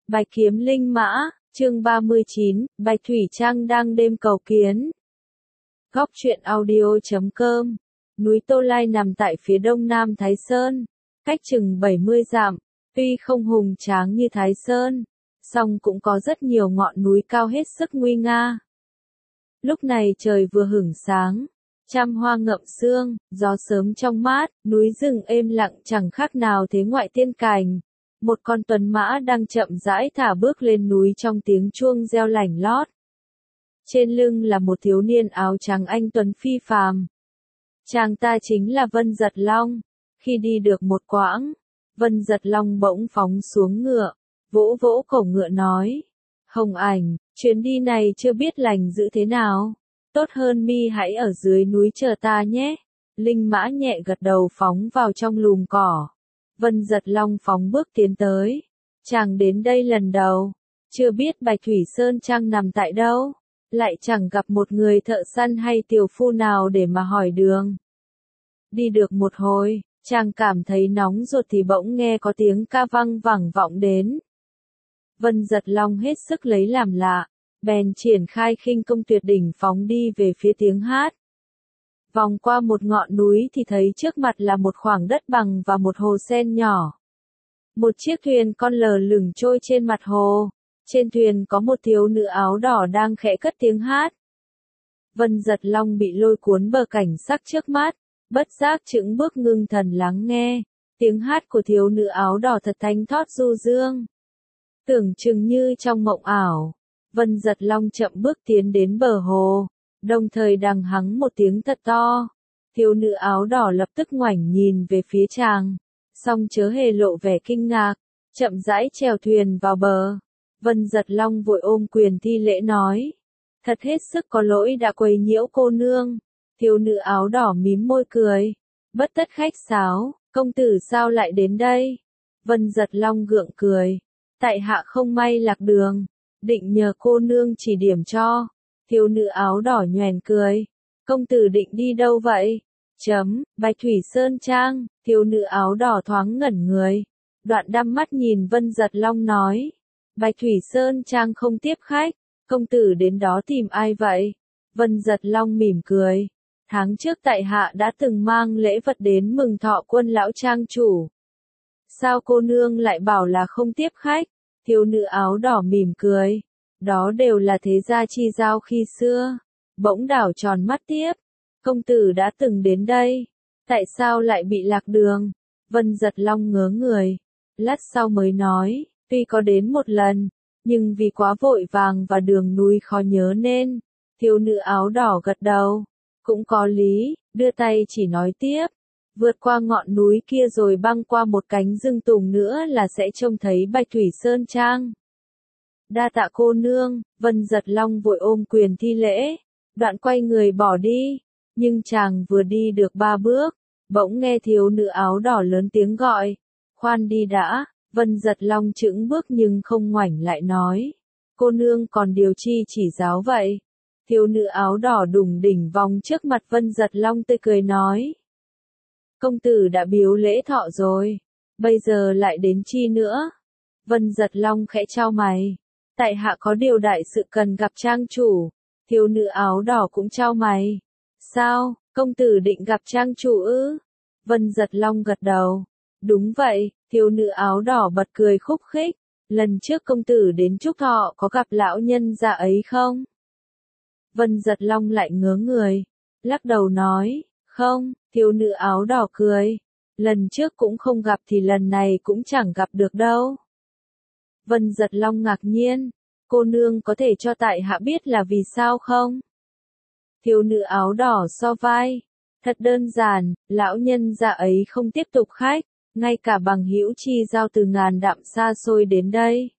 Bạch kiếm linh mã, chương 39, Bạch Thủy Trang đang đêm cầu kiến. Góc truyện audio.com. Núi Tô Lai nằm tại phía đông nam Thái Sơn, cách chừng 70 dặm, tuy không hùng tráng như Thái Sơn, song cũng có rất nhiều ngọn núi cao hết sức nguy nga. Lúc này trời vừa hửng sáng, trăm hoa ngậm sương, gió sớm trong mát, núi rừng êm lặng chẳng khác nào thế ngoại tiên cảnh. Một con tuấn mã đang chậm rãi thả bước lên núi trong tiếng chuông reo lảnh lót. Trên lưng là một thiếu niên áo trắng anh tuấn phi phàm. Chàng ta chính là Vân Giật Long. Khi đi được một quãng, Vân Giật Long bỗng phóng xuống ngựa, vỗ vỗ cổ ngựa nói: Hồng Ảnh, chuyến đi này chưa biết lành dữ thế nào. Tốt hơn mi hãy ở dưới núi chờ ta nhé. Linh mã nhẹ gật đầu phóng vào trong lùm cỏ. Vân Giật Long phóng bước tiến tới. Chàng đến đây lần đầu, chưa biết Bạch Thủy Sơn Trang nằm tại đâu, lại chẳng gặp một người thợ săn hay tiểu phu nào để mà hỏi đường. Đi được một hồi, chàng cảm thấy nóng ruột thì bỗng nghe có tiếng ca vang vẳng vọng đến. Vân Giật Long hết sức lấy làm lạ, bèn triển khai khinh công tuyệt đỉnh phóng đi về phía tiếng hát. Vòng qua một ngọn núi thì thấy trước mặt là một khoảng đất bằng và một hồ sen nhỏ. Một chiếc thuyền con lờ lửng trôi trên mặt hồ. Trên thuyền có một thiếu nữ áo đỏ đang khẽ cất tiếng hát. Vân Giật Long bị lôi cuốn bờ cảnh sắc trước mắt, bất giác chững bước ngưng thần lắng nghe. Tiếng hát của thiếu nữ áo đỏ thật thánh thót du dương. Tưởng chừng như trong mộng ảo, Vân Giật Long chậm bước tiến đến bờ hồ, đồng thời đằng hắng một tiếng thật to. Thiếu nữ áo đỏ lập tức ngoảnh nhìn về phía chàng, song chớ hề lộ vẻ kinh ngạc, chậm rãi chèo thuyền vào bờ. Vân Giật Long vội ôm quyền thi lễ nói: Thật hết sức có lỗi đã quấy nhiễu cô nương. Thiếu nữ áo đỏ mím môi cười, bất tất khách sáo, công tử sao lại đến đây? Vân Giật Long gượng cười: Tại hạ không may lạc đường, định nhờ cô nương chỉ điểm cho. Thiếu nữ áo đỏ nhoẻn cười: Công tử định đi đâu vậy? Bạch Thủy Sơn Trang. Thiếu nữ áo đỏ thoáng ngẩn người, đoạn đăm mắt nhìn Vân Giật Long nói: Bạch Thủy Sơn Trang không tiếp khách, công tử đến đó tìm ai vậy? Vân Giật Long mỉm cười: Tháng trước tại hạ đã từng mang lễ vật đến mừng thọ quân lão trang chủ. Sao cô nương lại bảo là không tiếp khách? Thiếu nữ áo đỏ mỉm cười: Đó đều là thế gia chi giao khi xưa. Bỗng đảo tròn mắt tiếp: Công tử đã từng đến đây, tại sao lại bị lạc đường? Vân Giật Long ngớ người, lát sau mới nói: Tuy có đến một lần, nhưng vì quá vội vàng và đường núi khó nhớ nên. Thiếu nữ áo đỏ gật đầu: Cũng có lý, đưa tay chỉ nói tiếp: Vượt qua ngọn núi kia rồi băng qua một cánh rừng tùng nữa là sẽ trông thấy Bạch Thủy Sơn Trang. Đa tạ cô nương. Vân Giật Long vội ôm quyền thi lễ, đoạn quay người bỏ đi. Nhưng chàng vừa đi được 3 bước, bỗng nghe thiếu nữ áo đỏ lớn tiếng gọi: Khoan đi đã. Vân Giật Long chững bước nhưng không ngoảnh lại nói: Cô nương còn điều chi chỉ giáo vậy? Thiếu nữ áo đỏ đùng đỉnh vòng trước mặt Vân Giật Long tươi cười nói: Công tử đã biếu lễ thọ rồi, bây giờ lại đến chi nữa? Vân Giật Long khẽ chau mày: Tại hạ có điều đại sự cần gặp trang chủ. Thiếu nữ áo đỏ cũng chau mày: Sao, công tử định gặp trang chủ ư? Vân Giật Long gật đầu: Đúng vậy. Thiếu nữ áo đỏ bật cười khúc khích: Lần trước công tử đến chúc thọ có gặp lão nhân già ấy không? Vân Giật Long lại ngớ người, lắc đầu nói: Không. Thiếu nữ áo đỏ cười: Lần trước cũng không gặp thì lần này cũng chẳng gặp được đâu. Vân Giật Long ngạc nhiên: Cô nương có thể cho tại hạ biết là vì sao không? Thiếu nữ áo đỏ so vai: Thật đơn giản, lão nhân già ấy không tiếp tục khách, ngay cả bằng hữu chi giao từ ngàn dặm xa xôi đến đây.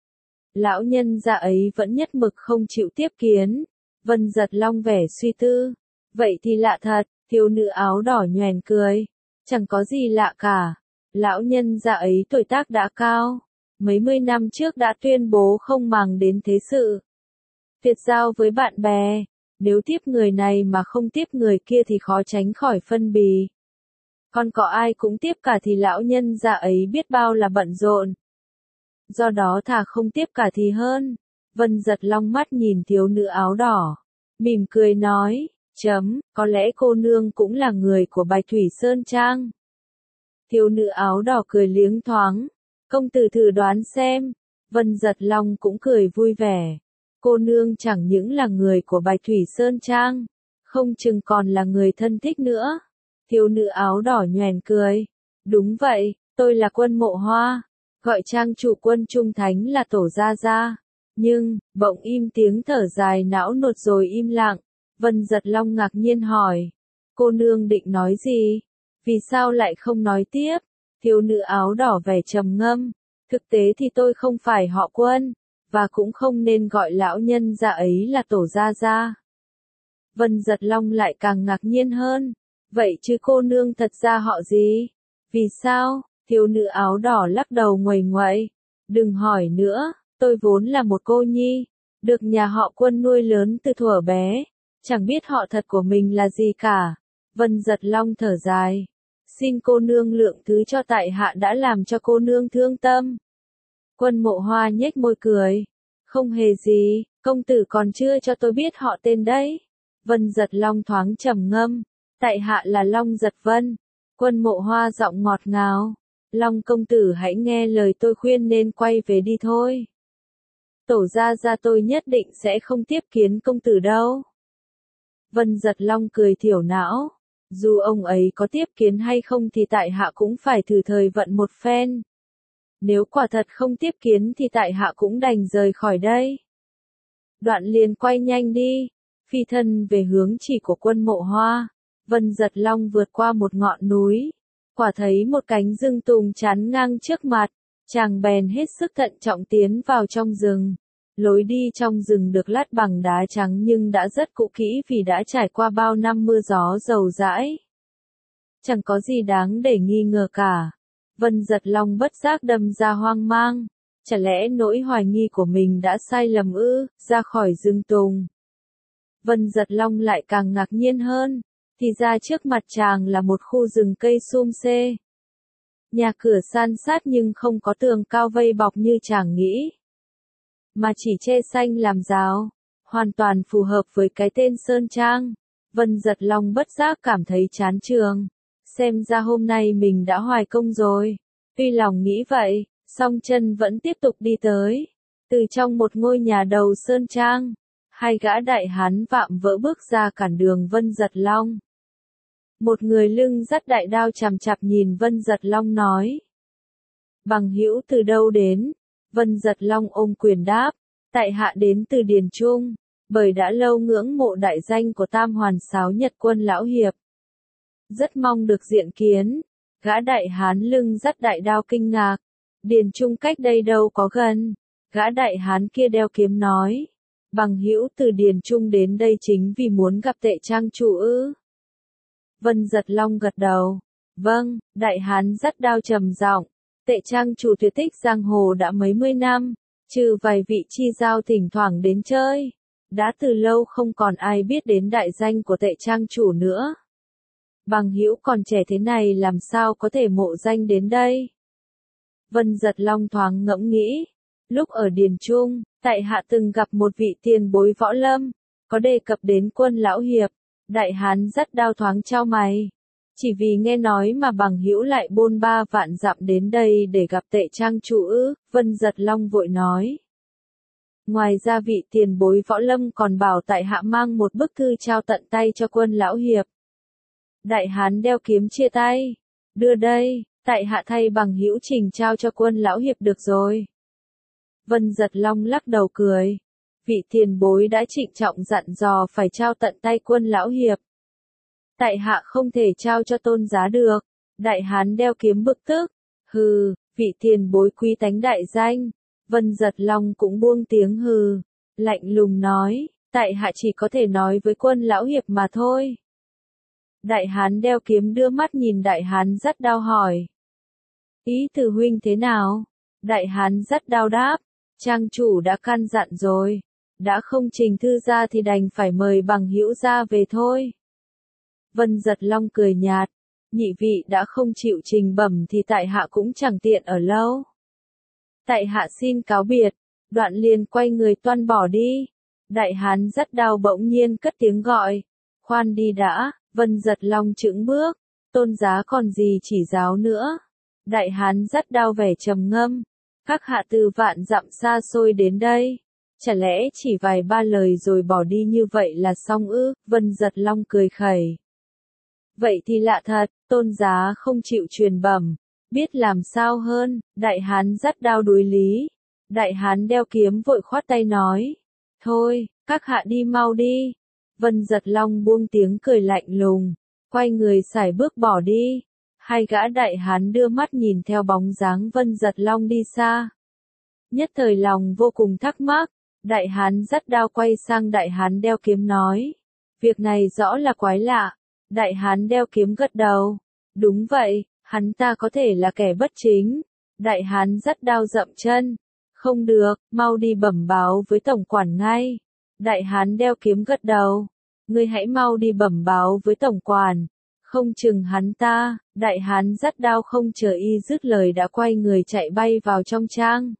Lão nhân già ấy vẫn nhất mực không chịu tiếp kiến. Vân Giật Long vẻ suy tư: Vậy thì lạ thật. Thiếu nữ áo đỏ nhoẻn cười: Chẳng có gì lạ cả. Lão nhân già ấy tuổi tác đã cao, mấy mươi năm trước đã tuyên bố không màng đến thế sự, tuyệt giao với bạn bè. Nếu tiếp người này mà không tiếp người kia thì khó tránh khỏi phân bì. Còn có ai cũng tiếp cả thì lão nhân già ấy biết bao là bận rộn. do đó thà không tiếp cả thì hơn. Vân giật long mắt nhìn thiếu nữ áo đỏ, mỉm cười nói, có lẽ cô nương cũng là người của Bạch Thủy Sơn Trang. Thiếu nữ áo đỏ cười liếng thoáng, công tử thử đoán xem. Vân giật long cũng cười vui vẻ. Cô nương chẳng những là người của Bạch Thủy Sơn Trang, không chừng còn là người thân thích nữa. Thiếu nữ áo đỏ nhoẻn cười. Đúng vậy, tôi là Quân Mộ Hoa, gọi trang chủ Quân Trung Thánh là tổ gia gia. Nhưng, bỗng im tiếng thở dài não nuột rồi im lặng. Vân giật long ngạc nhiên hỏi. Cô nương định nói gì? Vì sao lại không nói tiếp? Thiếu nữ áo đỏ vẻ trầm ngâm. Thực tế thì tôi không phải họ Quân, và cũng không nên gọi lão nhân gia ấy là tổ gia gia. Vân giật long lại càng ngạc nhiên hơn. Vậy chứ cô nương thật ra họ gì? Vì sao? Thiếu nữ áo đỏ lắc đầu nguầy nguậy. Đừng hỏi nữa, tôi vốn là một cô nhi, được nhà họ Quân nuôi lớn từ thuở bé, chẳng biết họ thật của mình là gì cả. Vân giật long thở dài. Xin cô nương lượng thứ cho tại hạ đã làm cho cô nương thương tâm. Quân Mộ Hoa nhếch môi cười. Không hề gì, công tử còn chưa cho tôi biết họ tên đấy. Vân giật long thoáng trầm ngâm. Tại hạ là Long Giật Vân. Quân Mộ Hoa giọng ngọt ngào. Long công tử hãy nghe lời tôi khuyên nên quay về đi thôi. Tổ gia gia tôi nhất định sẽ không tiếp kiến công tử đâu. Vân giật long cười thiểu não. Dù ông ấy có tiếp kiến hay không thì tại hạ cũng phải thử thời vận một phen. Nếu quả thật không tiếp kiến thì tại hạ cũng đành rời khỏi đây. Đoạn liền quay nhanh đi, phi thân về hướng chỉ của Quân Mộ Hoa. Vân giật long vượt qua một ngọn núi, quả thấy một cánh rừng tùng chắn ngang trước mặt, chàng bèn hết sức thận trọng tiến vào trong rừng. Lối đi trong rừng được lát bằng đá trắng nhưng đã rất cũ kỹ vì đã trải qua bao năm mưa gió dầu dãi. Chẳng có gì đáng để nghi ngờ cả. Vân giật long bất giác đâm ra hoang mang. Chả lẽ nỗi hoài nghi của mình đã sai lầm ư? Ra khỏi rừng tùng, Vân giật long lại càng ngạc nhiên hơn. Thì ra trước mặt chàng là một khu rừng cây sum xê. Nhà cửa san sát nhưng không có tường cao vây bọc như chàng nghĩ, mà chỉ tre xanh làm rào, hoàn toàn phù hợp với cái tên Sơn Trang. Vân giật long bất giác cảm thấy chán trường. Xem ra hôm nay mình đã hoài công rồi. Tuy lòng nghĩ vậy, song chân vẫn tiếp tục đi tới. Từ trong một ngôi nhà đầu Sơn Trang, hai gã đại hán vạm vỡ bước ra cản đường Vân giật long. Một người lưng dắt đại đao chằm chằm nhìn Vân giật long nói. Bằng hữu từ đâu đến? Vân giật long ôm quyền đáp. Tại hạ đến từ Điền Trung, bởi đã lâu ngưỡng mộ đại danh của Tam Hoàn Sáo Nhật Quân lão hiệp. Rất mong được diện kiến. Gã đại hán lưng dắt đại đao kinh ngạc. Điền Trung cách đây đâu có gần. Gã đại hán kia đeo kiếm nói. Bằng hữu từ Điền Trung đến đây chính vì muốn gặp Tệ trang chủ ư? Vân giật long gật đầu. Vâng, đại hán dắt đao trầm giọng. Tệ trang chủ tuyệt tích giang hồ đã mấy mươi năm, trừ vài vị chi giao thỉnh thoảng đến chơi, đã từ lâu không còn ai biết đến đại danh của Tệ trang chủ nữa. Bằng hữu còn trẻ thế này làm sao có thể mộ danh đến đây? Vân giật long thoáng ngẫm nghĩ. Lúc ở Điền Trung, tại hạ từng gặp một vị tiền bối võ lâm, có đề cập đến Quân lão hiệp. Đại hán dắt đao thoáng chau mày. Chỉ vì nghe nói mà bằng hữu lại bôn ba vạn dặm đến đây để gặp Tệ trang chủ ư? Vân giật long vội nói. Ngoài ra vị tiền bối võ lâm còn bảo tại hạ mang một bức thư trao tận tay cho Quân lão hiệp. Đại hán đeo kiếm chia tay. Đưa đây, tại hạ thay bằng hữu trình trao cho Quân lão hiệp được rồi. Vân giật long lắc đầu cười. Vị tiền bối đã trịnh trọng dặn dò phải trao tận tay Quân lão hiệp. Tại hạ không thể trao cho tôn giá được. Đại hán đeo kiếm bực tức. Hừ, vị tiền bối quý tánh đại danh. Vân giật long cũng buông tiếng hừ. Lạnh lùng nói, tại hạ chỉ có thể nói với Quân lão hiệp mà thôi. Đại hán đeo kiếm đưa mắt nhìn đại hán dắt đao hỏi. Ý từ huynh thế nào? Đại hán dắt đao đáp. Trang chủ đã căn dặn rồi. Đã không trình thư ra thì đành phải mời bằng hữu ra về thôi. Vân giật long cười nhạt. Nhị vị đã không chịu trình bẩm thì tại hạ cũng chẳng tiện ở lâu. Tại hạ xin cáo biệt, đoạn liền quay người toan bỏ đi. Đại hán dắt đao bỗng nhiên cất tiếng gọi, khoan đi đã, Vân Giật Long chững bước, tôn giá còn gì chỉ giáo nữa. Đại hán dắt đao vẻ trầm ngâm, các hạ từ vạn dặm xa xôi đến đây, chả lẽ chỉ vài ba lời rồi bỏ đi như vậy là xong ư? Vân Giật Long cười khẩy. Vậy thì lạ thật, tôn giá không chịu truyền bẩm, biết làm sao hơn. Đại hán dắt đao đối lý. Đại hán đeo kiếm vội khoát tay nói, thôi, các hạ đi mau đi. Vân Giật Long buông tiếng cười lạnh lùng, quay người sải bước bỏ đi. Hai gã đại hán đưa mắt nhìn theo bóng dáng Vân Giật Long đi xa. Nhất thời lòng vô cùng thắc mắc, đại hán dắt đao quay sang đại hán đeo kiếm nói, việc này rõ là quái lạ. Đại hán đeo kiếm gật đầu, đúng vậy, hắn ta có thể là kẻ bất chính. Đại hán dắt đao dậm chân, không được, mau đi bẩm báo với tổng quản ngay. Đại hán đeo kiếm gật đầu, ngươi hãy mau đi bẩm báo với tổng quản, không chừng hắn ta. Đại hán dắt đao không chờ y dứt lời đã quay người chạy bay vào trong trang.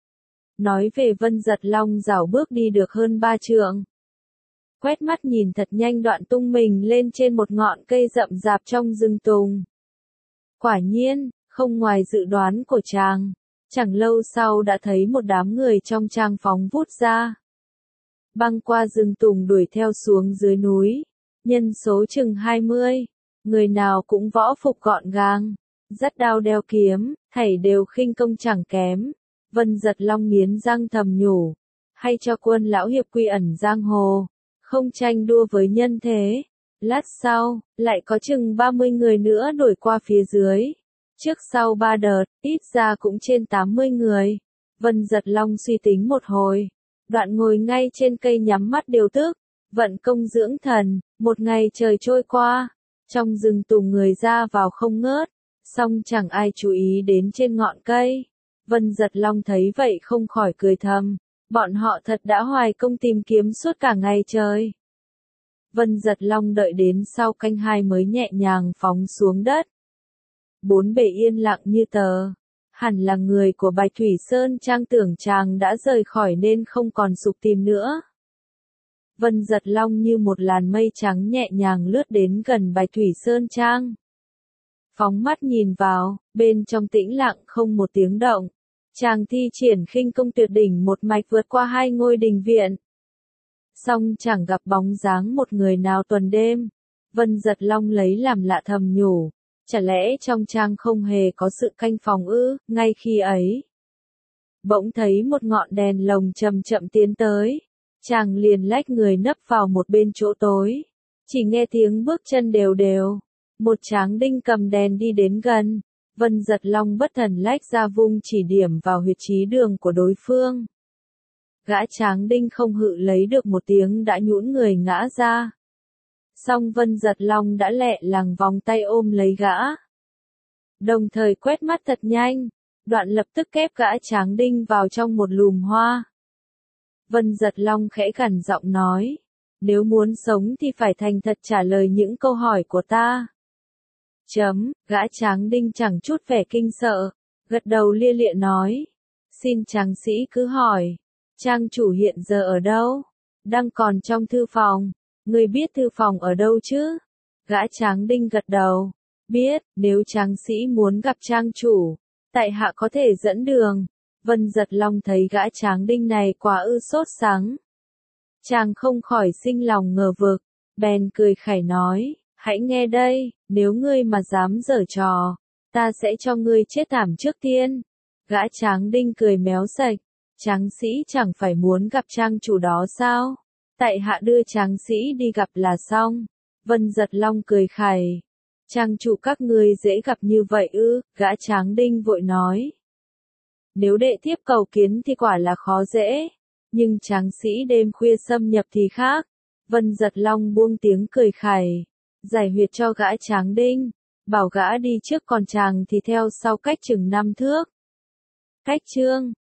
Nói về Vân Giật Long rảo bước đi được hơn 3 trượng. Quét mắt nhìn thật nhanh đoạn tung mình lên trên một ngọn cây rậm rạp trong rừng tùng. Quả nhiên, không ngoài dự đoán của chàng, chẳng lâu sau đã thấy một đám người trong trang phóng vút ra. Băng qua rừng tùng đuổi theo xuống dưới núi, nhân số chừng 20, người nào cũng võ phục gọn gàng, dắt đao đeo kiếm, thảy đều khinh công chẳng kém. Vân Giật Long nghiến răng thầm nhủ, hay cho quân lão hiệp quy ẩn giang hồ, không tranh đua với nhân thế. Lát sau, lại có chừng 30 người nữa đuổi qua phía dưới. Trước sau 3 đợt, ít ra cũng trên 80 người. Vân Giật Long suy tính một hồi, đoạn ngồi ngay trên cây nhắm mắt điều tức, vận công dưỡng thần. Một ngày trời trôi qua, trong rừng tùng người ra vào không ngớt, song chẳng ai chú ý đến trên ngọn cây. Vân Giật Long thấy vậy không khỏi cười thầm, bọn họ thật đã hoài công tìm kiếm suốt cả ngày trời. Vân Giật Long đợi đến sau canh 2 mới nhẹ nhàng phóng xuống đất. Bốn bề yên lặng như tờ, hẳn là người của Bạch Thủy Sơn Trang tưởng chàng đã rời khỏi nên không còn sục tìm nữa. Vân Giật Long như một làn mây trắng nhẹ nhàng lướt đến gần Bạch Thủy Sơn Trang. Phóng mắt nhìn vào, bên trong tĩnh lặng không một tiếng động. Chàng thi triển khinh công tuyệt đỉnh một mạch vượt qua 2 ngôi đình viện. Song chẳng gặp bóng dáng một người nào tuần đêm. Vân Giật Long lấy làm lạ thầm nhủ, chả lẽ trong trang không hề có sự canh phòng ư? Ngay khi ấy, bỗng thấy một ngọn đèn lồng chậm chậm tiến tới. Chàng liền lách người nấp vào một bên chỗ tối. Chỉ nghe tiếng bước chân đều đều. Một tráng đinh cầm đèn đi đến gần. Vân Giật Long bất thần lách ra vung chỉ điểm vào huyệt chí đường của đối phương. Gã tráng đinh không hự lấy được một tiếng đã nhũn người ngã ra. Song Vân Giật Long đã lẹ làng vòng tay ôm lấy gã. Đồng thời quét mắt thật nhanh, đoạn lập tức kép gã tráng đinh vào trong một lùm hoa. Vân Giật Long khẽ gằn giọng nói, nếu muốn sống thì phải thành thật trả lời những câu hỏi của ta. Gã tráng đinh chẳng chút vẻ kinh sợ, gật đầu lia lịa nói, xin tráng sĩ cứ hỏi, trang chủ hiện giờ ở đâu? Đang còn trong thư phòng, người biết thư phòng ở đâu chứ? Gã tráng đinh gật đầu, biết, nếu tráng sĩ muốn gặp trang chủ, tại hạ có thể dẫn đường. Vân Giật Long thấy gã tráng đinh này quá ư sốt sắng. Chàng không khỏi sinh lòng ngờ vực, bèn cười khẩy nói, hãy nghe đây, nếu ngươi mà dám giở trò, ta sẽ cho ngươi chết thảm trước tiên. Gã tráng đinh cười méo sạch, tráng sĩ chẳng phải muốn gặp trang chủ đó sao? Tại hạ đưa tráng sĩ đi gặp là xong. Vân Giật Long cười khẩy, trang chủ các ngươi dễ gặp như vậy ư? Gã tráng đinh vội nói, nếu đệ thiếp cầu kiến thì quả là khó dễ, nhưng tráng sĩ đêm khuya xâm nhập thì khác. Vân Giật Long buông tiếng cười khẩy, giải huyệt cho gã tráng đinh, bảo gã đi trước còn chàng thì theo sau cách chừng 5 thước. Cách chương